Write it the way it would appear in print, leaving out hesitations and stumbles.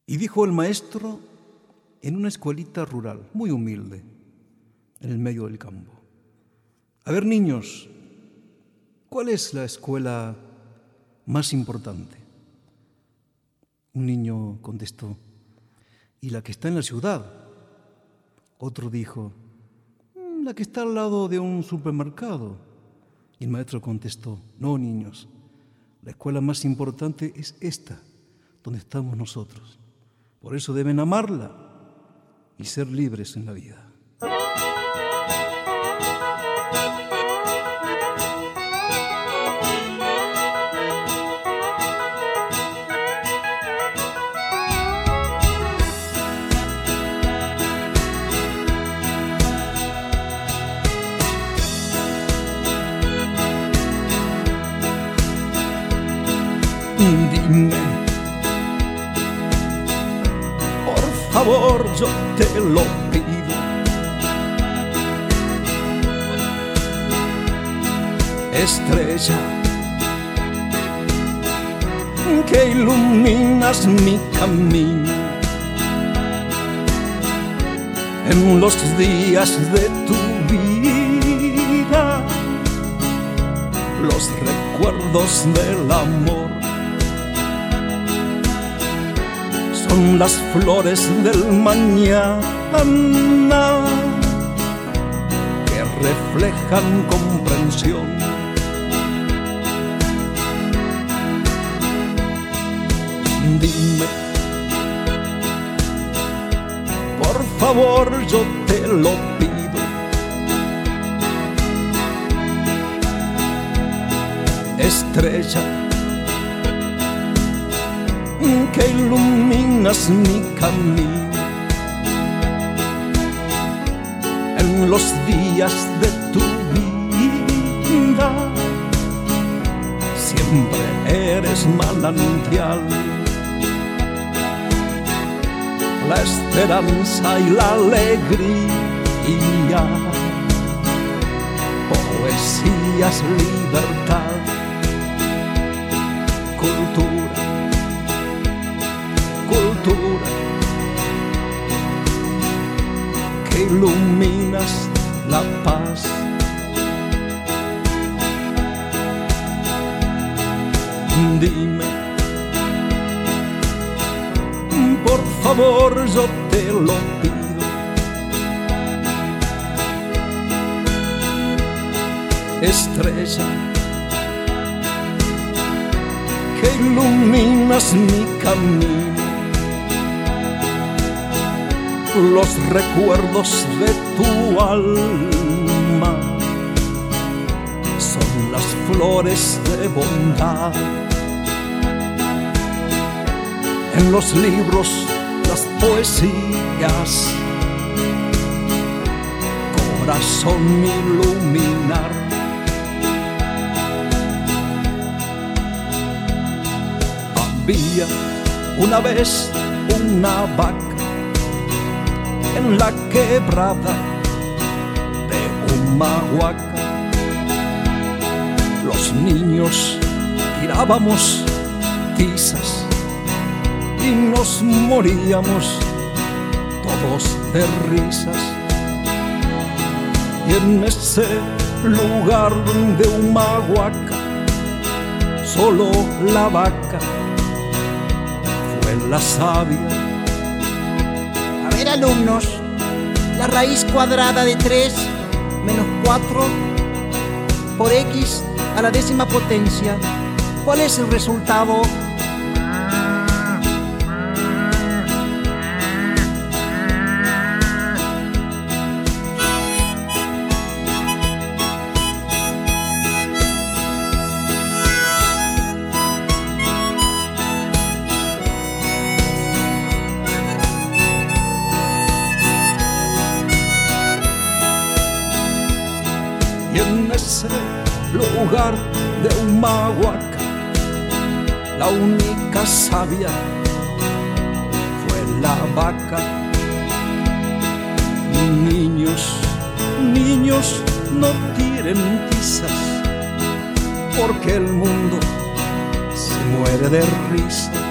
Y dijo el maestro en una escuelita rural, muy humilde, en el medio del campo: a ver, niños, ¿cuál es la escuela más importante? Un niño contestó: ¿y la que está en la ciudad? Otro dijo: la que está al lado de un supermercado. Y el maestro contestó: no, niños, la escuela más importante es esta, donde estamos nosotros. Por eso deben amarla y ser libres en la vida. Dime, por favor, yo te lo pido, estrella que iluminas mi camino en los días de tu vida, los recuerdos del amor son las flores del mañana que reflejan comprensión. Dime, por favor, yo te lo pido, estrella que iluminas mi camino en los días de tu vida, siempre eres manantial, la esperanza y la alegría, poesías, libertad, cultura, que iluminas la paz. Dime, por favor, yo te lo pido, estrella que iluminas mi camino, los recuerdos de tu alma son las flores de bondad, en los libros las poesías, corazón iluminar. Había una vez una vaca en la quebrada de Humahuaca. Los niños tirábamos tizas y nos moríamos todos de risas. Y en ese lugar de Humahuaca, solo la vaca fue la sabia. A ver, alumnos, la raíz cuadrada de 3 menos 4 por x a la 10ª potencia, ¿cuál es el resultado? Y en ese lugar de Humahuaca, la única sabia fue la vaca. Niños, niños, no tiren tizas, porque el mundo se muere de risa.